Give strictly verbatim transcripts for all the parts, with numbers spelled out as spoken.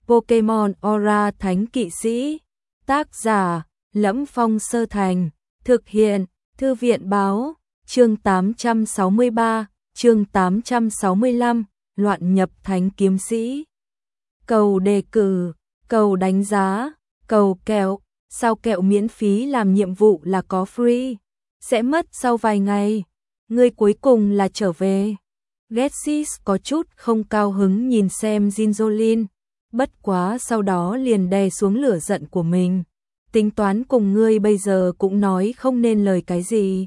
Pokemon Aura Thánh Kỵ Sĩ. Tác giả: Lẫm Phong Sơ Thành. Thực hiện: Thư viện báo. Chương tám trăm sáu mươi ba, chương tám trăm sáu mươi lăm, loạn nhập thánh kiếm sĩ. Cầu đề cử, cầu đánh giá, cầu kẹo. Sao kẹo miễn phí làm nhiệm vụ là có free? Sẽ mất sau vài ngày. Người cuối cùng là trở về. Getsis có chút không cao hứng nhìn xem Zinzolin, bất quá sau đó liền đè xuống lửa giận của mình. Tính toán cùng ngươi bây giờ cũng nói không nên lời cái gì.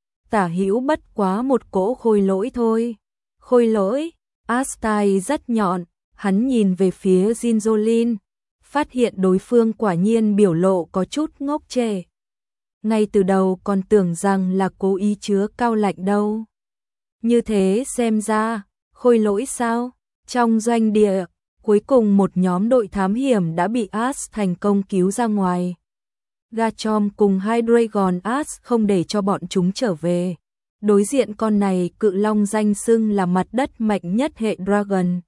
Tả hữu bất quá một cỗ khôi lỗi thôi. Khôi lỗi? Astai rất nhọn, hắn nhìn về phía Zinzolin, phát hiện đối phương quả nhiên biểu lộ có chút ngốc trệ. Ngay từ đầu còn tưởng rằng là cố ý chứa cao lạnh đâu. Như thế xem ra, khôi lỗi sao? Trong doanh địa, cuối cùng một nhóm đội thám hiểm đã bị Ash thành công cứu ra ngoài. Garchomp cùng hai Dragon Ash không để cho bọn chúng trở về. Đối diện con này cự long danh xưng là mặt đất mạnh nhất hệ Dragon.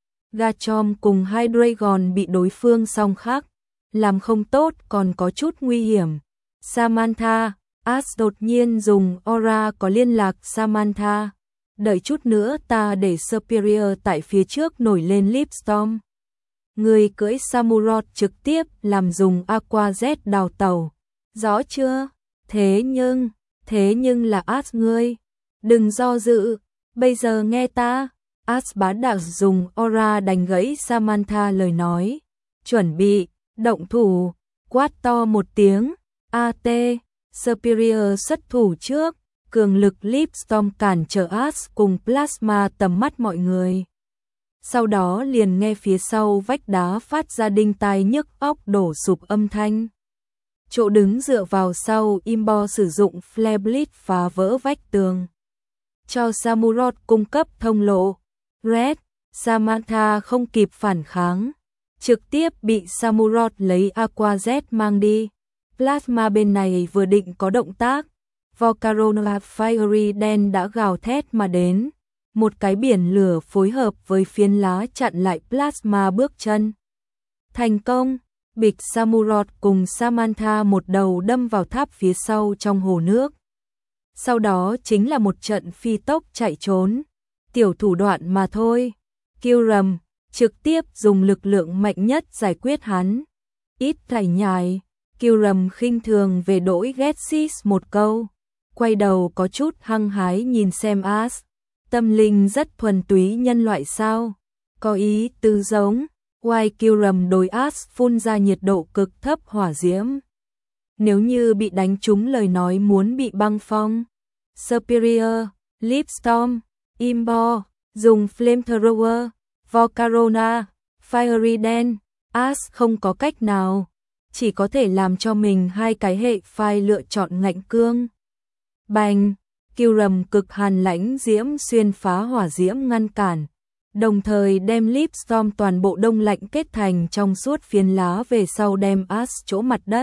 Garchomp cùng hai Dragon bị đối phương song khắc, làm không tốt còn có chút nguy hiểm. Samantha, Ash đột nhiên dùng Aura có liên lạc Samantha. Đợi chút nữa ta để Superior tại phía trước nổi lên Lipstorm. Người cưỡi Samurott trực tiếp làm dùng Aqua Jet đào tàu. Rõ chưa? Thế nhưng, thế nhưng là Ash ngươi. Đừng do dự, bây giờ nghe ta. Ash bá đạo dùng Aura đánh gãy Samantha lời nói. Chuẩn bị, động thủ, quát to một tiếng. a tê, Superior xuất thủ trước. Cường lực Lipstorm cản trở Ash cùng Plasma tầm mắt mọi người. Sau đó liền nghe phía sau vách đá phát ra đinh tai nhức óc đổ sụp âm thanh. Chỗ đứng dựa vào sau Imbo sử dụng Flare Blitz phá vỡ vách tường, cho Samurott cung cấp thông lộ. Red, Samantha không kịp phản kháng, trực tiếp bị Samurott lấy Aqua Jet mang đi. Plasma bên này vừa định có động tác, Volcarona Fiery đen đã gào thét mà đến. Một cái biển lửa phối hợp với phiến lá chặn lại Plasma bước chân. Thành công, bịch Samurott cùng Samantha một đầu đâm vào tháp phía sau trong hồ nước. Sau đó chính là một trận phi tốc chạy trốn. Tiểu thủ đoạn mà thôi. Kyurem trực tiếp dùng lực lượng mạnh nhất giải quyết hắn. Ít thải nhài, Kyurem khinh thường về đỗi Getsis một câu. Quay đầu có chút hăng hái nhìn xem Ash. Tâm linh rất thuần túy nhân loại sao? Có ý tứ giống. White Kyurem đối Ash phun ra nhiệt độ cực thấp hỏa diễm. Nếu như bị đánh trúng lời nói muốn bị băng phong. Superior, Lipstorm, Imbo, dùng Flamethrower, Volcarona, Fiery đen, Ash không có cách nào. Chỉ có thể làm cho mình hai cái hệ phai lựa chọn ngạnh cương. Bành, Kyurem cực hàn lãnh diễm xuyên phá hỏa diễm ngăn cản, đồng thời đem Lipstorm toàn bộ đông lạnh kết thành trong suốt phiến lá về sau đem Ash chỗ mặt đất.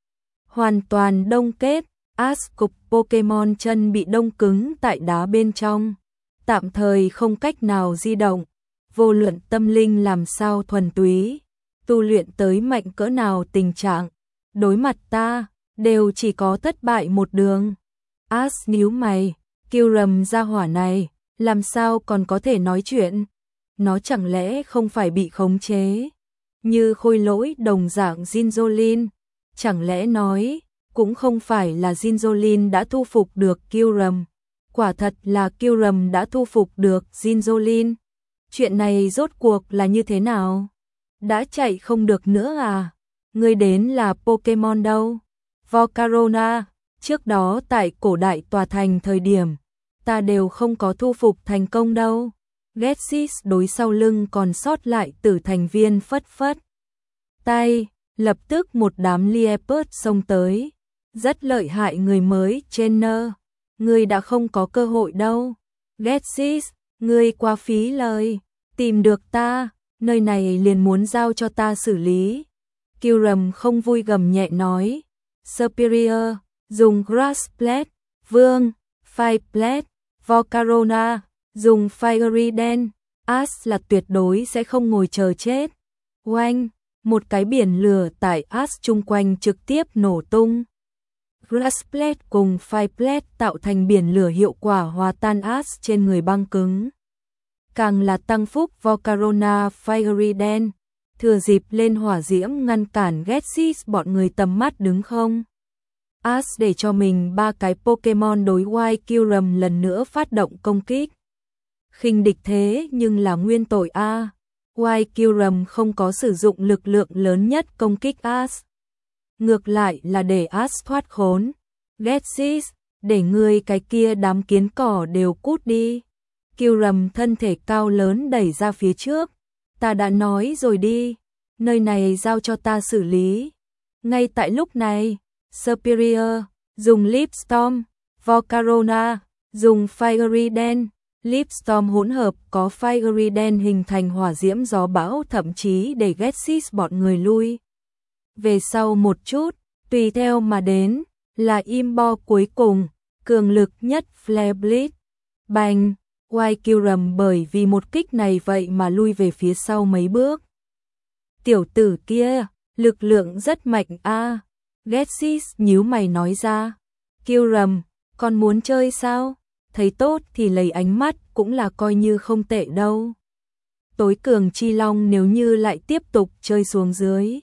Hoàn toàn đông kết, Ash cục Pokemon chân bị đông cứng tại đá bên trong, tạm thời không cách nào di động. Vô luận tâm linh làm sao thuần túy, tu luyện tới mạnh cỡ nào tình trạng, đối mặt ta, đều chỉ có thất bại một đường. Ash nhíu mày, Kyurem ra hỏa này, làm sao còn có thể nói chuyện? Nó chẳng lẽ không phải bị khống chế? Như khôi lỗi đồng dạng Zinzolin, chẳng lẽ nói, cũng không phải là Zinzolin đã thu phục được Kyurem. Quả thật là Kyurem đã thu phục được Zinzolin. Chuyện này rốt cuộc là như thế nào? Đã chạy không được nữa à? Người đến là Pokemon đâu? Volcarona. Trước đó tại cổ đại tòa thành thời điểm, ta đều không có thu phục thành công đâu. Getsis đối sau lưng còn sót lại tử thành viên phất phất tay, lập tức một đám Liepard xông tới. Rất lợi hại người mới, trainer. Ngươi đã không có cơ hội đâu. Getsis, ngươi quá phí lời. Tìm được ta, nơi này liền muốn giao cho ta xử lý. Kyurem không vui gầm nhẹ nói. Superior, dùng Grass Blade, Vương, Fire Blade, Volcarona, dùng Fiery đen. Ash là tuyệt đối sẽ không ngồi chờ chết. Oanh, một cái biển lửa tại Ash chung quanh trực tiếp nổ tung. Glassplate cùng Fireplate tạo thành biển lửa hiệu quả hòa tan Ash trên người băng cứng. Càng là tăng phúc Volcarona Fiery thừa dịp lên hỏa diễm ngăn cản Ghetsis bọn người tầm mắt đứng không. Ash để cho mình ba cái Pokemon đối Wild Kyurem lần nữa phát động công kích. Khinh địch thế nhưng là nguyên tội a. Wild Kyurem không có sử dụng lực lượng lớn nhất công kích Ash. Ngược lại là để Ash thoát khốn. Ghetsis, để ngươi cái kia đám kiến cỏ đều cút đi. Kyurem thân thể cao lớn đẩy ra phía trước. Ta đã nói rồi đi, nơi này giao cho ta xử lý. Ngay tại lúc này, Superior dùng Leaf Storm, Volcarona dùng Fiery Dance. Leaf Storm hỗn hợp có Fiery Dance hình thành hỏa diễm gió bão, thậm chí để Ghetsis bọn người lui về sau một chút, tùy theo mà đến là Imbo cuối cùng, cường lực nhất Flare Blitz. Bành, Wild Kyurem bởi vì một kích này vậy mà lui về phía sau mấy bước. Tiểu tử kia, lực lượng rất mạnh a. À. Ghetsis nhíu mày nói ra. Kyurem, con muốn chơi sao? Thấy tốt thì lấy ánh mắt cũng là coi như không tệ đâu. Tối cường chi long nếu như lại tiếp tục chơi xuống dưới,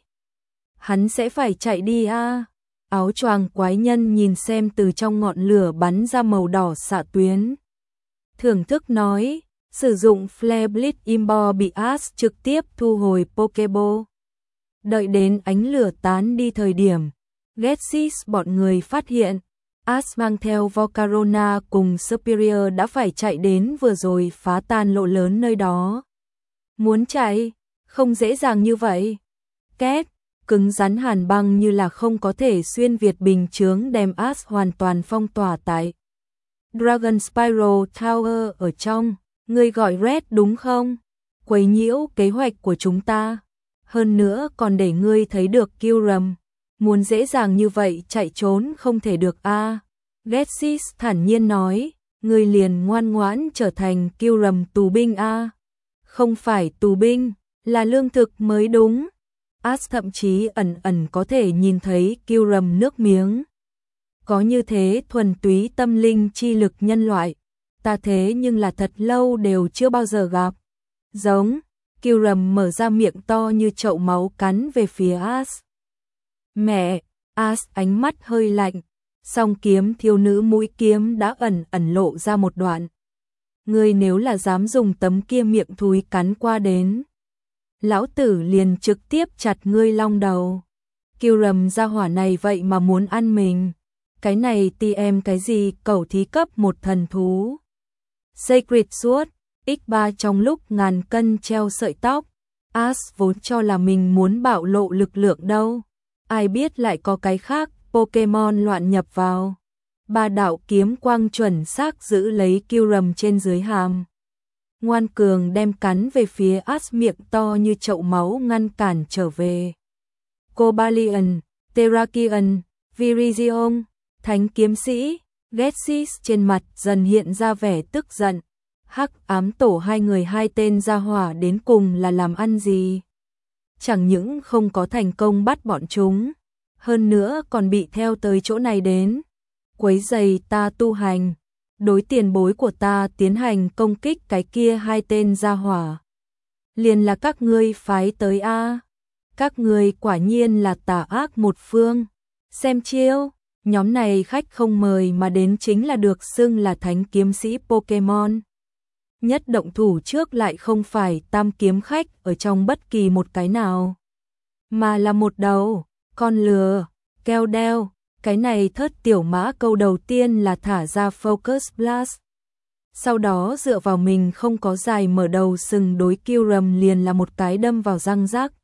hắn sẽ phải chạy đi a. À. Áo choàng quái nhân nhìn xem từ trong ngọn lửa bắn ra màu đỏ xạ tuyến. Thưởng thức nói, sử dụng Flare Blitz Imbo bị Ash trực tiếp thu hồi Pokeball. Đợi đến ánh lửa tán đi thời điểm, Ghetsis bọn người phát hiện, Ash mang theo Volcarona cùng Superior đã phải chạy đến vừa rồi phá tan lỗ lớn nơi đó. Muốn chạy, không dễ dàng như vậy. Két, cứng rắn hàn băng như là không có thể xuyên việt bình chướng đem Ash hoàn toàn phong tỏa tại Dragon Spiral Tower ở trong. Ngươi gọi Red đúng không? Quấy nhiễu kế hoạch của chúng ta. Hơn nữa còn để ngươi thấy được Kyurem. Muốn dễ dàng như vậy chạy trốn không thể được a. À. Ghetsis thản nhiên nói, ngươi liền ngoan ngoãn trở thành Kyurem tù binh a. À. Không phải tù binh, là lương thực mới đúng. Ash thậm chí ẩn ẩn có thể nhìn thấy Kyurem nước miếng. Có như thế thuần túy tâm linh chi lực nhân loại, ta thế nhưng là thật lâu đều chưa bao giờ gặp. Giống, Kyurem mở ra miệng to như chậu máu cắn về phía Ash. Mẹ, Ash ánh mắt hơi lạnh, song kiếm thiếu nữ mũi kiếm đã ẩn ẩn lộ ra một đoạn. Ngươi nếu là dám dùng tấm kia miệng thúi cắn qua đến, lão tử liền trực tiếp chặt ngươi long đầu. Kyurem ra hỏa này vậy mà muốn ăn mình. Cái này ti em cái gì cẩu thí cấp một thần thú. Sacred Sword, nhân ba trong lúc ngàn cân treo sợi tóc. Ash vốn cho là mình muốn bạo lộ lực lượng đâu. Ai biết lại có cái khác, Pokemon loạn nhập vào. Ba đạo kiếm quang chuẩn xác giữ lấy Kyurem trên dưới hàm. Ngoan cường đem cắn về phía Ash miệng to như chậu máu ngăn cản trở về. Cobalion, Terrakion, Virizion, Thánh kiếm sĩ, Ghetsis trên mặt dần hiện ra vẻ tức giận. Hắc ám tổ hai người hai tên gia hỏa đến cùng là làm ăn gì? Chẳng những không có thành công bắt bọn chúng, hơn nữa còn bị theo tới chỗ này đến. Quấy rầy ta tu hành, đối tiền bối của ta tiến hành công kích cái kia hai tên gia hỏa. Liền là các ngươi phái tới a. Các ngươi quả nhiên là tà ác một phương. Xem chiêu. Nhóm này khách không mời mà đến chính là được xưng là thánh kiếm sĩ Pokemon. Nhất động thủ trước lại không phải tam kiếm khách ở trong bất kỳ một cái nào, mà là một đầu, con lừa, keo đeo. Cái này thớt tiểu mã câu đầu tiên là thả ra Focus Blast. Sau đó dựa vào mình không có dài mở đầu sừng đối Kyurem liền là một cái đâm vào răng rác.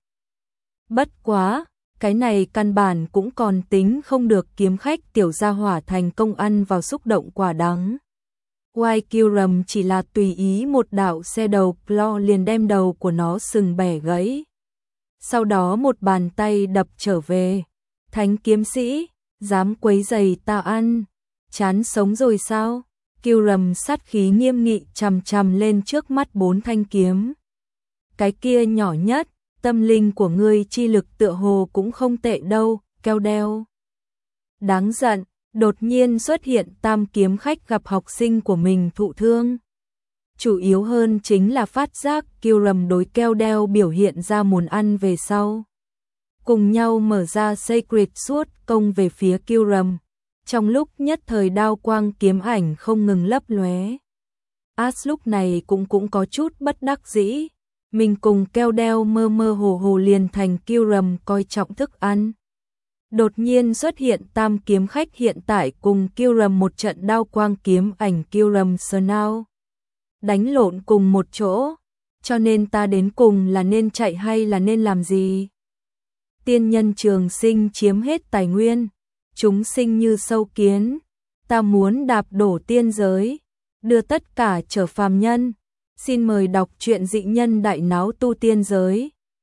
Bất quá, cái này căn bản cũng còn tính không được kiếm khách tiểu gia hỏa thành công ăn vào xúc động quả đắng. Wild Kyurem chỉ là tùy ý một đạo xe đầu Claw liền đem đầu của nó sừng bẻ gãy. Sau đó một bàn tay đập trở về. Thánh kiếm sĩ, dám quấy giày ta ăn, chán sống rồi sao? Kyurem sát khí nghiêm nghị chằm chằm lên trước mắt bốn thanh kiếm. Cái kia nhỏ nhất, tâm linh của ngươi chi lực tựa hồ cũng không tệ đâu, keo đeo. Đáng giận, đột nhiên xuất hiện tam kiếm khách gặp học sinh của mình thụ thương. Chủ yếu hơn chính là phát giác Kiêu Rầm đối keo đeo biểu hiện ra muốn ăn về sau. Cùng nhau mở ra Sacred Sword công về phía Kiêu Rầm. Trong lúc nhất thời đao quang kiếm ảnh không ngừng lấp lóe. Ash lúc này cũng cũng có chút bất đắc dĩ. Mình cùng keo đeo mơ mơ hồ hồ liền thành Kiêu Rầm coi trọng thức ăn. Đột nhiên xuất hiện tam kiếm khách hiện tại cùng Kiêu Rầm một trận đao quang kiếm ảnh Kiêu Rầm Snao. Đánh lộn cùng một chỗ, cho nên ta đến cùng là nên chạy hay là nên làm gì? Tiên nhân trường sinh chiếm hết tài nguyên, chúng sinh như sâu kiến, ta muốn đạp đổ tiên giới, đưa tất cả trở phàm nhân. Xin mời đọc truyện Dị Nhân Đại Náo Tu Tiên Giới.